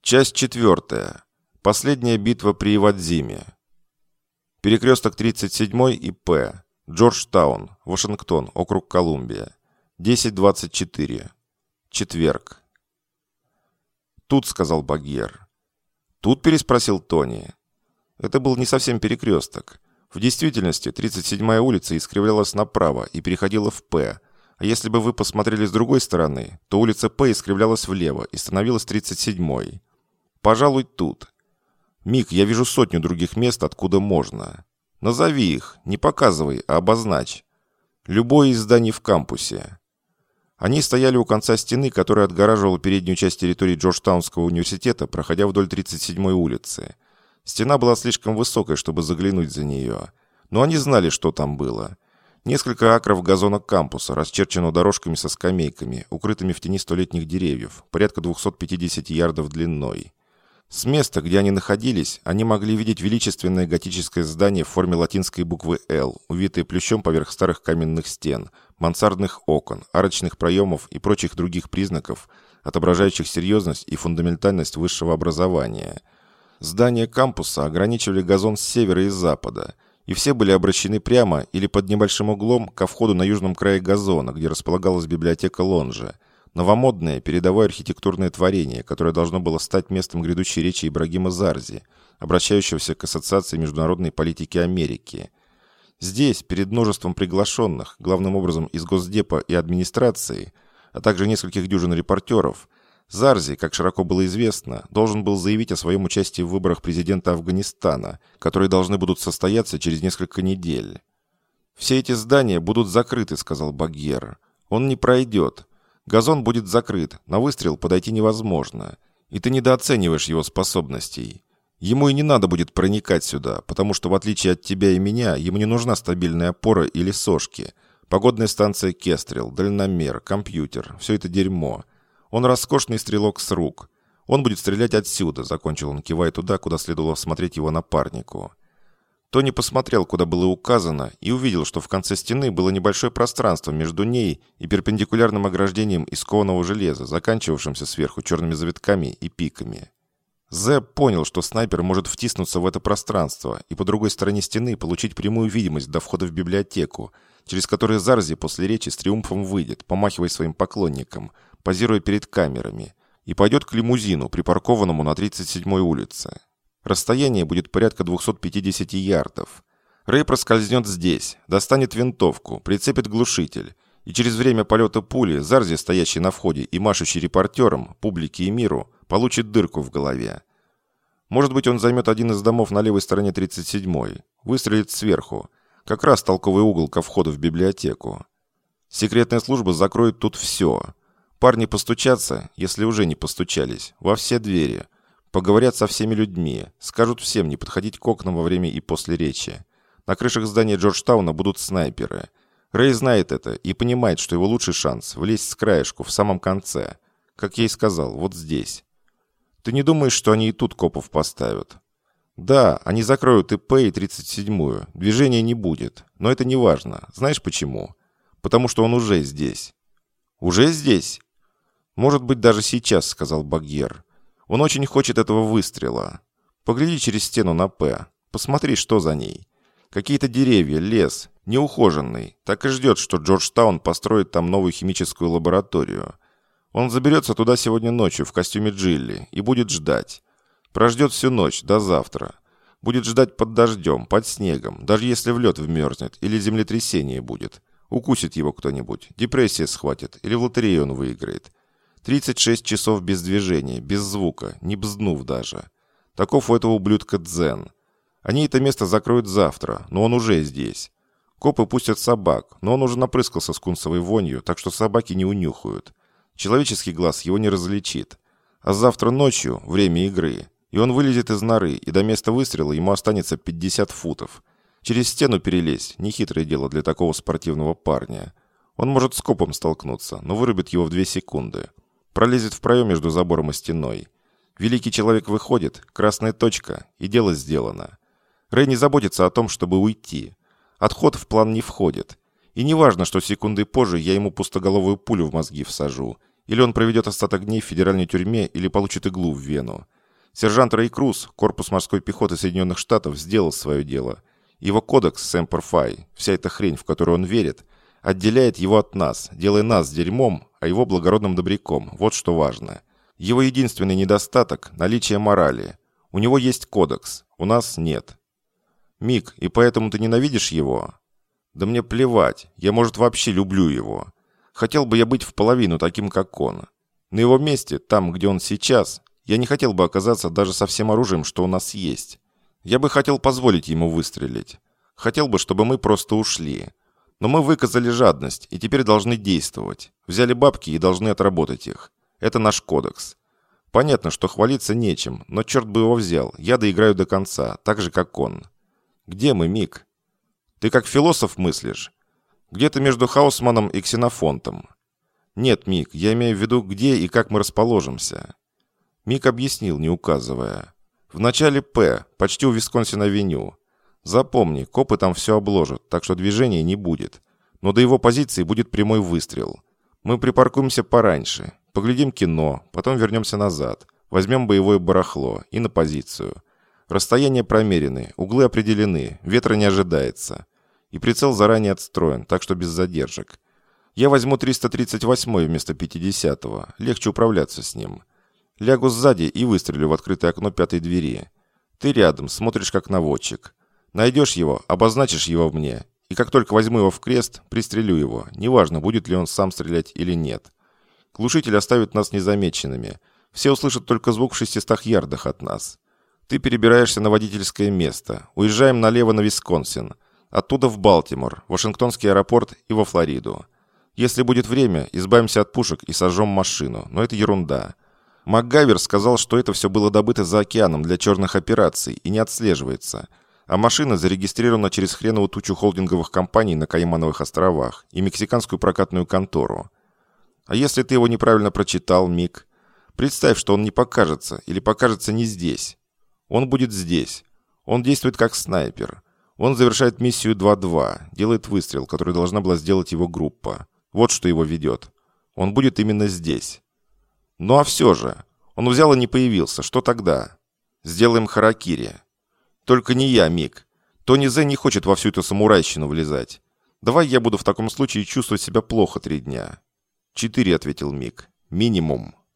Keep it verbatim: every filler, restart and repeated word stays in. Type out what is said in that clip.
Часть четвертая. Последняя битва при Ивадзиме. Перекресток тридцать седьмой и П. Джорджтаун, Вашингтон, округ Колумбия. десять двадцать четыре. Четверг. «Тут», — сказал Багьер. «Тут?» — переспросил Тони. Это был не совсем перекресток. В действительности тридцать седьмая улица искривлялась направо и переходила в П. А если бы вы посмотрели с другой стороны, то улица П искривлялась влево и становилась тридцать седьмой. Пожалуй, тут. Мик, я вижу сотню других мест, откуда можно. Назови их, не показывай, а обозначь. Любое из зданий в кампусе. Они стояли у конца стены, которая отгораживала переднюю часть территории Джорджтаунского университета, проходя вдоль тридцать седьмой улицы. Стена была слишком высокой, чтобы заглянуть за нее. Но они знали, что там было. Несколько акров газона кампуса, расчерченного дорожками со скамейками, укрытыми в тени столетних деревьев, порядка двухсот пятидесяти ярдов длиной. С места, где они находились, они могли видеть величественное готическое здание в форме латинской буквы «Л», увитое плющом поверх старых каменных стен, мансардных окон, арочных проемов и прочих других признаков, отображающих серьезность и фундаментальность высшего образования. Здания кампуса ограничивали газон с севера и запада, и все были обращены прямо или под небольшим углом ко входу на южном крае газона, где располагалась библиотека Лонжа. Новомодное, передовое архитектурное творение, которое должно было стать местом грядущей речи Ибрагима Зарзи, обращающегося к Ассоциации международной политики Америки. Здесь, перед множеством приглашенных, главным образом из Госдепа и администрации, а также нескольких дюжин репортеров, Зарзи, как широко было известно, должен был заявить о своем участии в выборах президента Афганистана, которые должны будут состояться через несколько недель. «Все эти здания будут закрыты», — сказал Багьер. «Он не пройдет. Газон будет закрыт, на выстрел подойти невозможно, и ты недооцениваешь его способностей. Ему и не надо будет проникать сюда, потому что, в отличие от тебя и меня, ему не нужна стабильная опора или сошки. Погодная станция Кестрел, дальномер, компьютер – все это дерьмо. Он роскошный стрелок с рук. Он будет стрелять отсюда», – закончил он, кивая туда, куда следовало смотреть его напарнику. Тони посмотрел, куда было указано, и увидел, что в конце стены было небольшое пространство между ней и перпендикулярным ограждением из кованого железа, заканчивавшимся сверху черными завитками и пиками. Зэб понял, что снайпер может втиснуться в это пространство и по другой стороне стены получить прямую видимость до входа в библиотеку, через которую Зарзи после речи с триумфом выйдет, помахивая своим поклонникам, позируя перед камерами, и пойдет к лимузину, припаркованному на тридцать седьмой улице. Расстояние будет порядка двухсот пятидесяти ярдов. Рэй проскользнет здесь, достанет винтовку, прицепит глушитель, и через время полета пули Зарзи, стоящий на входе и машущий репортером, публике и миру, получит дырку в голове. Может быть, он займет один из домов на левой стороне тридцать седьмой, выстрелит сверху, как раз толковый угол ко входу в библиотеку. Секретная служба закроет тут все. Парни постучатся, если уже не постучались, во все двери. Поговорят со всеми людьми, скажут всем не подходить к окнам во время и после речи. На крышах здания Джорджтауна будут снайперы. Рэй знает это и понимает, что его лучший шанс – влезть с краешку в самом конце. Как я и сказал, вот здесь. Ты не думаешь, что они и тут копов поставят? Да, они закроют и П, и тридцать седьмую. Движения не будет. Но это не важно. Знаешь почему? Потому что он уже здесь. Уже здесь? Может быть, даже сейчас, сказал Багьер. Он очень хочет этого выстрела. Погляди через стену на П. Посмотри, что за ней. Какие-то деревья, лес, неухоженный. Так и ждет, что Джорджтаун построит там новую химическую лабораторию. Он заберется туда сегодня ночью в костюме Джилли и будет ждать. Прождет всю ночь, до завтра. Будет ждать под дождем, под снегом, даже если в лед вмерзнет или землетрясение будет. Укусит его кто-нибудь, депрессия схватит или в лотерею он выиграет. тридцать шесть часов без движения, без звука, не бзднув даже. Таков у этого ублюдка Дзен. Они это место закроют завтра, но он уже здесь. Копы пустят собак, но он уже напрыскался скунсовой вонью, так что собаки не унюхают. Человеческий глаз его не различит. А завтра ночью время игры, и он вылезет из норы, и до места выстрела ему останется пятьдесят футов. Через стену перелезть – нехитрое дело для такого спортивного парня. Он может с копом столкнуться, но вырубит его в две секунды. Пролезет в проем между забором и стеной. Великий человек выходит, красная точка, и дело сделано. Рэй не заботится о том, чтобы уйти. Отход в план не входит. И не важно, что секундой позже я ему пустоголовую пулю в мозги всажу, или он проведет остаток дней в федеральной тюрьме, или получит иглу в вену. Сержант Рэй Круз, корпус морской пехоты Соединенных Штатов, сделал свое дело. Его кодекс Semper Fi, вся эта хрень, в которую он верит, отделяет его от нас, делая нас дерьмом, а его благородным добряком. Вот что важно. Его единственный недостаток – наличие морали. У него есть кодекс, у нас нет. Мик, и поэтому ты ненавидишь его? Да мне плевать, я, может, вообще люблю его. Хотел бы я быть в половину таким, как он. На его месте, там, где он сейчас, я не хотел бы оказаться даже со всем оружием, что у нас есть. Я бы хотел позволить ему выстрелить. Хотел бы, чтобы мы просто ушли. Но мы выказали жадность и теперь должны действовать. Взяли бабки и должны отработать их. Это наш кодекс. Понятно, что хвалиться нечем, но черт бы его взял, я доиграю до конца, так же, как он. Где мы, Мик? Ты как философ мыслишь? Где-то между Хаусманом и Ксенофонтом. Нет, Мик, я имею в виду, где и как мы расположимся. Мик объяснил, не указывая. В начале П, почти у Висконсин-авеню. Запомни, копы там все обложат, так что движения не будет. Но до его позиции будет прямой выстрел. Мы припаркуемся пораньше, поглядим кино, потом вернемся назад, возьмем боевое барахло и на позицию. Расстояния промерены, углы определены, ветра не ожидается. И прицел заранее отстроен, так что без задержек. Я возьму триста тридцать восьмой вместо пятидесятого, легче управляться с ним. Лягу сзади и выстрелю в открытое окно пятой двери. Ты рядом, смотришь как наводчик. Найдешь его, обозначишь его мне, и как только возьму его в крест, пристрелю его, неважно, будет ли он сам стрелять или нет. Глушитель оставит нас незамеченными. Все услышат только звук в шестистах ярдах от нас. Ты перебираешься на водительское место. Уезжаем налево на Висконсин. Оттуда в Балтимор, Вашингтонский аэропорт и во Флориду. Если будет время, избавимся от пушек и сожжем машину, но это ерунда. МакГайвер сказал, что это все было добыто за океаном для черных операций и не отслеживается. А машина зарегистрирована через хреновую тучу холдинговых компаний на Каймановых островах и мексиканскую прокатную контору. А если ты его неправильно прочитал, Мик? Представь, что он не покажется или покажется не здесь. Он будет здесь. Он действует как снайпер. Он завершает миссию два-два, делает выстрел, который должна была сделать его группа. Вот что его ведет. Он будет именно здесь. Ну а все же. Он взял и не появился. Что тогда? Сделаем харакири. Только не я, Мик. Тони Зе не хочет во всю эту самурайщину влезать. Давай я буду в таком случае чувствовать себя плохо три дня. Четыре, ответил Мик. Минимум.